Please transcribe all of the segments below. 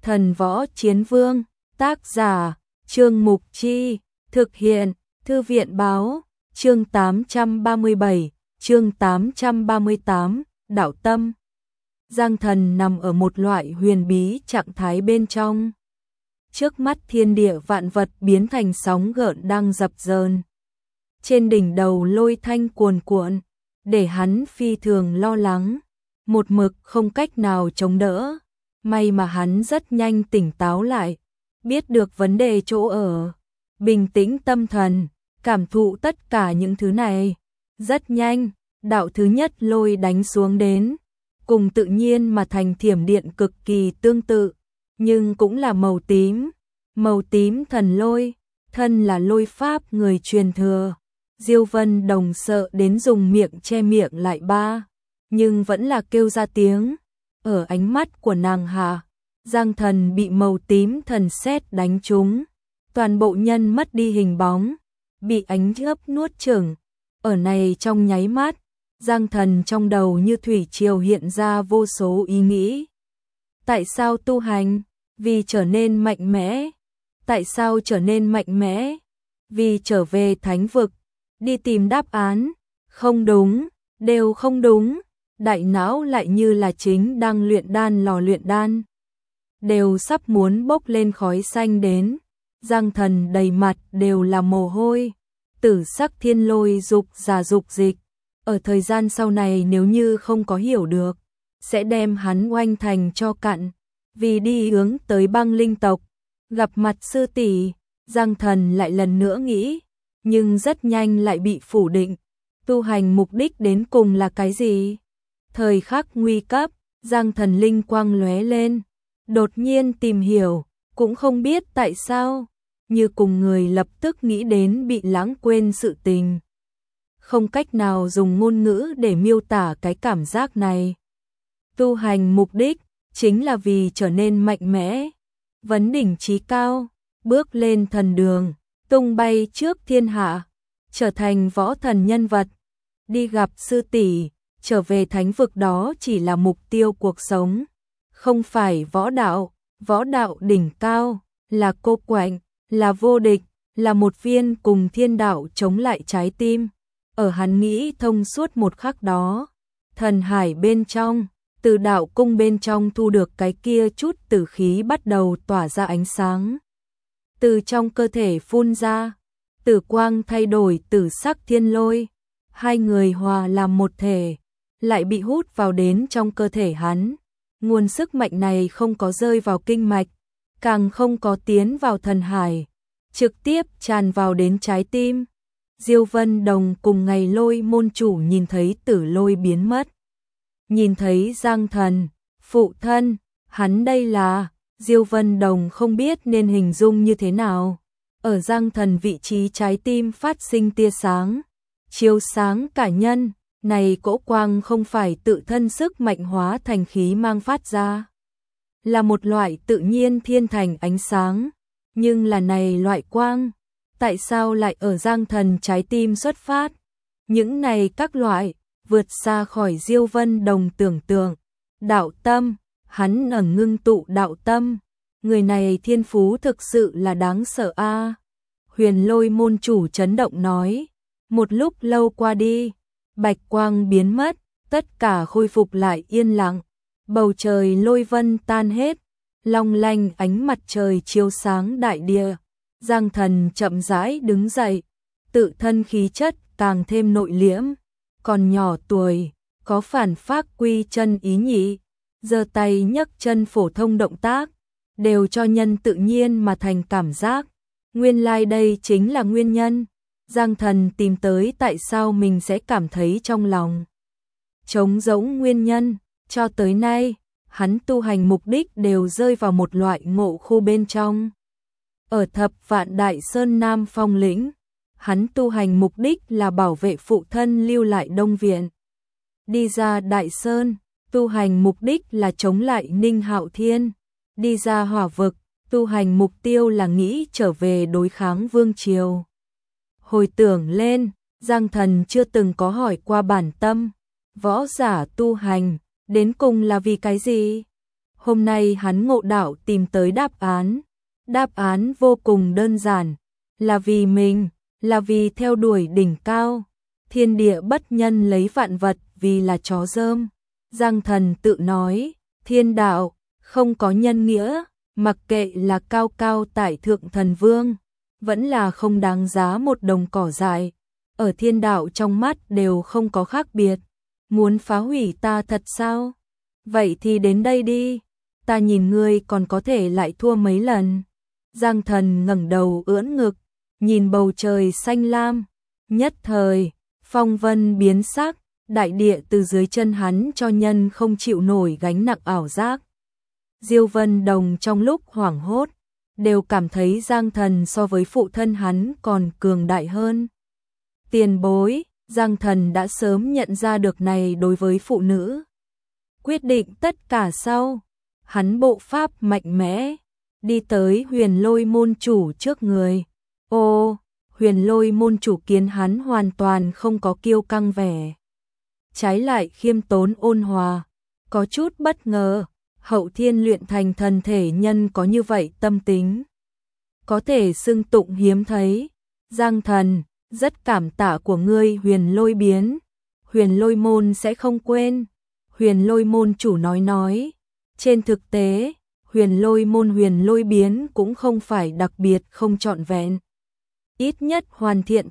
Thần Võ Chiến Vương, tác giả, Trương Mục Chi, thực hiện, Thư viện Báo, chương 837, chương 838, Đạo Tâm. Giang Thần nằm ở một loại huyền bí trạng thái bên trong. Trước mắt thiên địa vạn vật biến thành sóng gợn đang dập dờn. Trên đỉnh đầu lôi thanh cuồn cuộn, để hắn phi thường lo lắng, một mực không cách nào chống đỡ. May mà hắn rất nhanh tỉnh táo lại, biết được vấn đề chỗ ở, bình tĩnh tâm thần, cảm thụ tất cả những thứ này. Rất nhanh, đạo thứ nhất lôi đánh xuống đến, cùng tự nhiên mà thành thiểm điện cực kỳ tương tự, nhưng cũng là màu tím thần lôi, thân là lôi pháp người truyền thừa. Diêu Vân Đồng sợ đến dùng miệng che miệng lại ba, nhưng vẫn là kêu ra tiếng. Ở ánh mắt của nàng hạ, Giang Thần bị màu tím thần sét đánh trúng, toàn bộ nhân mất đi hình bóng, bị ánh chớp nuốt chửng. Ở này trong nháy mắt, Giang Thần trong đầu như thủy triều hiện ra vô số ý nghĩ. Tại sao tu hành? Vì trở nên mạnh mẽ. Tại sao trở nên mạnh mẽ? Vì trở về thánh vực, đi tìm đáp án. Không đúng, đều không đúng. Đại não lại như là chính đang luyện đan lò luyện đan, đều sắp muốn bốc lên khói xanh đến. Giang Thần đầy mặt đều là mồ hôi, tử sắc thiên lôi dục giả dục dịch. Ở thời gian sau này nếu như không có hiểu được, sẽ đem hắn oanh thành cho cặn. Vì đi hướng tới băng linh tộc, gặp mặt sư tỷ, Giang Thần lại lần nữa nghĩ, nhưng rất nhanh lại bị phủ định. Tu hành mục đích đến cùng là cái gì? Thời khắc nguy cấp, Giang Thần linh quang lóe lên, đột nhiên tìm hiểu, cũng không biết tại sao, như cùng người lập tức nghĩ đến bị lãng quên sự tình. Không cách nào dùng ngôn ngữ để miêu tả cái cảm giác này. Tu hành mục đích chính là vì trở nên mạnh mẽ, vấn đỉnh chí cao, bước lên thần đường, tung bay trước thiên hạ, trở thành võ thần nhân vật, đi gặp sư tỷ. Trở về thánh vực đó chỉ là mục tiêu cuộc sống, không phải võ đạo đỉnh cao, là cô quạnh, là vô địch, là một viên cùng thiên đạo chống lại trái tim. Ở hắn nghĩ thông suốt một khắc đó, thần hải bên trong, từ đạo cung bên trong thu được cái kia chút tử khí bắt đầu tỏa ra ánh sáng. Từ trong cơ thể phun ra, tử quang thay đổi tử sắc thiên lôi, hai người hòa làm một thể, lại bị hút vào đến trong cơ thể hắn. Nguồn sức mạnh này không có rơi vào kinh mạch, càng không có tiến vào thần hải, trực tiếp tràn vào đến trái tim. Diêu Vân Đồng cùng ngày lôi môn chủ nhìn thấy tử lôi biến mất. Nhìn thấy Giang Thần, phụ thân, hắn đây là, Diêu Vân Đồng không biết nên hình dung như thế nào. Ở Giang Thần vị trí trái tim phát sinh tia sáng, chiếu sáng cả nhân. Này cỗ quang không phải tự thân sức mạnh hóa thành khí mang phát ra, là một loại tự nhiên thiên thành ánh sáng. Nhưng là này loại quang, tại sao lại ở Giang Thần trái tim xuất phát? Những này các loại, vượt xa khỏi Diêu Vân Đồng tưởng tượng. Đạo tâm, hắn ở ngưng tụ đạo tâm. Người này thiên phú thực sự là đáng sợ a. Huyền Lôi môn chủ chấn động nói. Một lúc lâu qua đi, bạch quang biến mất, tất cả khôi phục lại yên lặng. Bầu trời lôi vân tan hết, long lanh ánh mặt trời chiếu sáng đại địa. Giang Thần chậm rãi đứng dậy, tự thân khí chất càng thêm nội liễm. Còn nhỏ tuổi, có phản phác quy chân ý nhị, giơ tay nhấc chân phổ thông động tác, đều cho nhân tự nhiên mà thành cảm giác. Nguyên lai đây chính là nguyên nhân. Giang Thần tìm tới tại sao mình sẽ cảm thấy trong lòng trống rỗng nguyên nhân. Cho tới nay, hắn tu hành mục đích đều rơi vào một loại ngộ khu bên trong. Ở Thập Vạn Đại Sơn Nam Phong lĩnh, hắn tu hành mục đích là bảo vệ phụ thân lưu lại Đông Viện. Đi ra Đại Sơn, tu hành mục đích là chống lại Ninh Hạo Thiên. Đi ra Hỏa Vực, tu hành mục tiêu là nghĩ trở về đối kháng Vương Triều. Hồi tưởng lên, Giang Thần chưa từng có hỏi qua bản tâm, võ giả tu hành, đến cùng là vì cái gì? Hôm nay hắn ngộ đạo tìm tới đáp án. Đáp án vô cùng đơn giản, là vì mình, là vì theo đuổi đỉnh cao. Thiên địa bất nhân lấy vạn vật vì là chó dơm. Giang Thần tự nói, thiên đạo không có nhân nghĩa, mặc kệ là cao cao tại thượng thần vương, vẫn là không đáng giá một đồng cỏ dại. Ở thiên đạo trong mắt đều không có khác biệt. Muốn phá hủy ta thật sao? Vậy thì đến đây đi, ta nhìn ngươi còn có thể lại thua mấy lần. Giang Thần ngẩng đầu ưỡn ngực, nhìn bầu trời xanh lam, nhất thời, phong vân biến sắc, đại địa từ dưới chân hắn cho nhân không chịu nổi gánh nặng ảo giác. Diêu Vân Đồng trong lúc hoảng hốt, đều cảm thấy Giang Thần so với phụ thân hắn còn cường đại hơn. Tiền bối, Giang Thần đã sớm nhận ra được này đối với phụ nữ. Quyết định tất cả sau, hắn bộ pháp mạnh mẽ, đi tới Huyền Lôi môn chủ trước người. Ô, Huyền Lôi môn chủ kiến hắn hoàn toàn không có kiêu căng vẻ. Trái lại khiêm tốn ôn hòa, có chút bất ngờ, Hậu Thiên luyện thành thần thể nhân có như vậy tâm tính. Có thể xưng tụng hiếm thấy. Giang Thần, rất cảm tạ của ngươi Huyền Lôi biến. Huyền Lôi môn sẽ không quên. Huyền Lôi môn chủ nói. Trên thực tế, Huyền Lôi biến cũng không phải đặc biệt không trọn vẹn. Ít nhất hoàn thiện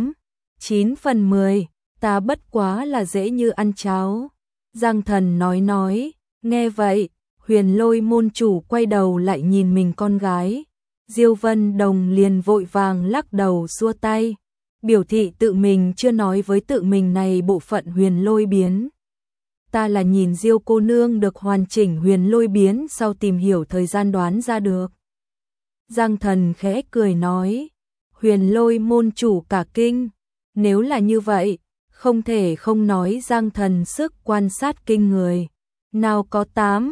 8-9/10, ta bất quá là dễ như ăn cháo. Giang Thần nói, nghe vậy, Huyền Lôi môn chủ quay đầu lại nhìn mình con gái. Diêu Vân Đồng liền vội vàng lắc đầu xua tay, biểu thị tự mình chưa nói với tự mình này bộ phận Huyền Lôi biến. Ta là nhìn Diêu cô nương được hoàn chỉnh Huyền Lôi biến sau tìm hiểu thời gian đoán ra được. Giang Thần khẽ cười nói, Huyền Lôi môn chủ cả kinh, nếu là như vậy, không thể không nói Giang Thần sức quan sát kinh người. Nào có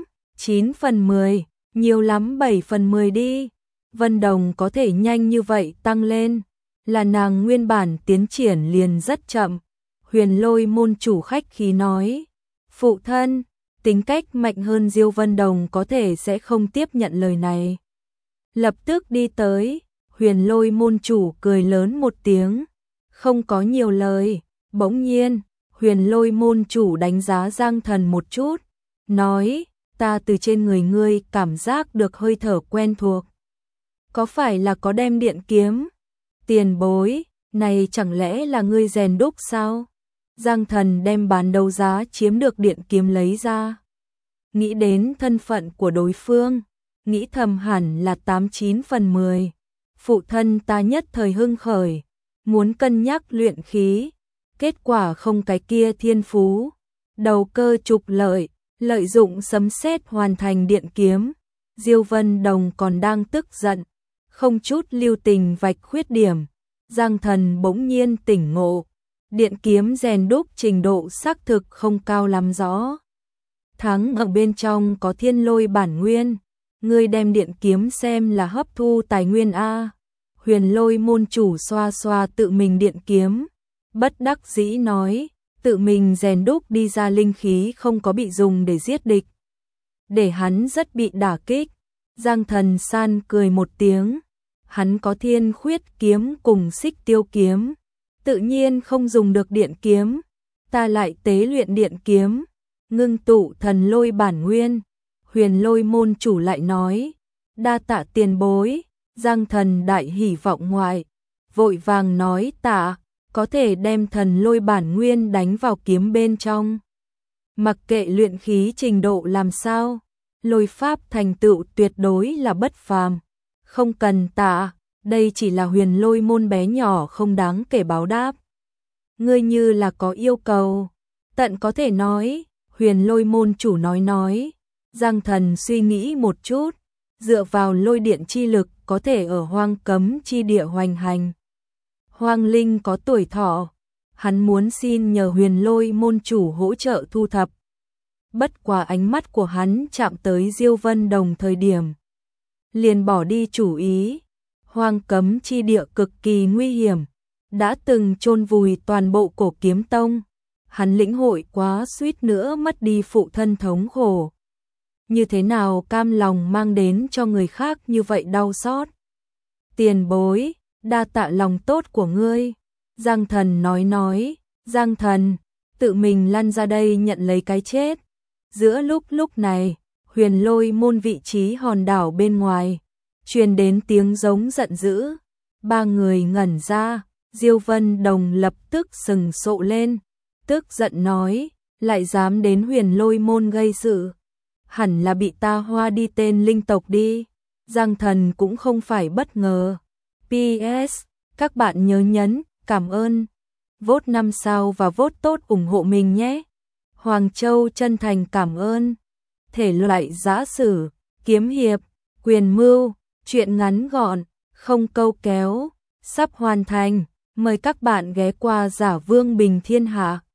8-9/10, nhiều lắm 7/10 đi. Vân Đồng có thể nhanh như vậy tăng lên, là nàng nguyên bản tiến triển liền rất chậm. Huyền Lôi môn chủ khách khí nói, phụ thân, tính cách mạnh hơn Diêu Vân Đồng có thể sẽ không tiếp nhận lời này. Lập tức đi tới, Huyền Lôi môn chủ cười lớn một tiếng, không có nhiều lời. Bỗng nhiên, Huyền Lôi môn chủ đánh giá Giang Thần một chút, nói, ta từ trên người ngươi cảm giác được hơi thở quen thuộc. Có phải là có đem điện kiếm? Tiền bối, này chẳng lẽ là ngươi rèn đúc sao? Giang Thần đem bán đấu giá chiếm được điện kiếm lấy ra. Nghĩ đến thân phận của đối phương, nghĩ thầm hẳn là 8-9/10. Phụ thân ta nhất thời hưng khởi, muốn cân nhắc luyện khí. Kết quả không cái kia thiên phú, đầu cơ trục lợi, lợi dụng sấm sét hoàn thành điện kiếm. Diêu Vân Đồng còn đang tức giận, không chút lưu tình vạch khuyết điểm. Giang Thần bỗng nhiên tỉnh ngộ, điện kiếm rèn đúc trình độ xác thực không cao lắm rõ. Thắng ở bên trong có thiên lôi bản nguyên, ngươi đem điện kiếm xem là hấp thu tài nguyên a. Huyền Lôi môn chủ xoa xoa tự mình điện kiếm, bất đắc dĩ nói, tự mình rèn đúc đi ra linh khí không có bị dùng để giết địch, để hắn rất bị đả kích. Giang Thần san cười một tiếng, hắn có thiên khuyết kiếm cùng xích tiêu kiếm, tự nhiên không dùng được điện kiếm, ta lại tế luyện điện kiếm, ngưng tụ thần lôi bản nguyên. Huyền Lôi môn chủ lại nói, đa tạ tiền bối. Giang Thần đại hỉ vọng ngoại, vội vàng nói tạ, có thể đem thần lôi bản nguyên đánh vào kiếm bên trong. Mặc kệ luyện khí trình độ làm sao, lôi pháp thành tựu tuyệt đối là bất phàm. Không cần tạ, đây chỉ là Huyền Lôi môn bé nhỏ không đáng kể báo đáp. Ngươi như là có yêu cầu, tận có thể nói. Huyền Lôi môn chủ nói. Giang Thần suy nghĩ một chút, dựa vào lôi điện chi lực có thể ở hoang cấm chi địa hoành hành. Hoang linh có tuổi thọ, hắn muốn xin nhờ Huyền Lôi môn chủ hỗ trợ thu thập. Bất quá ánh mắt của hắn chạm tới Diêu Vân Đồng thời điểm, liền bỏ đi chủ ý. Hoang cấm chi địa cực kỳ nguy hiểm, đã từng chôn vùi toàn bộ Cổ Kiếm Tông. Hắn lĩnh hội quá suýt nữa mất đi phụ thân thống khổ. như thế nào cam lòng mang đến cho người khác như vậy đau xót. Tiền bối, đa tạ lòng tốt của ngươi. Giang Thần nói, Giang Thần, tự mình lăn ra đây nhận lấy cái chết. Giữa lúc này, Huyền Lôi môn vị trí hòn đảo bên ngoài, truyền đến tiếng giống giận dữ. Ba người ngẩn ra, Diêu Vân Đồng lập tức sừng sộ lên, tức giận nói, lại dám đến Huyền Lôi môn gây sự. Hẳn là bị ta hoa đi tên linh tộc đi. Giang Thần cũng không phải bất ngờ. PS, các bạn nhớ nhấn, cảm ơn. Vote 5 sao và vote tốt ủng hộ mình nhé. Hoàng Châu chân thành cảm ơn. Thể loại giã sử, kiếm hiệp, quyền mưu, truyện ngắn gọn, không câu kéo, sắp hoàn thành. Mời các bạn ghé qua Giả Vương Bình Thiên Hạ.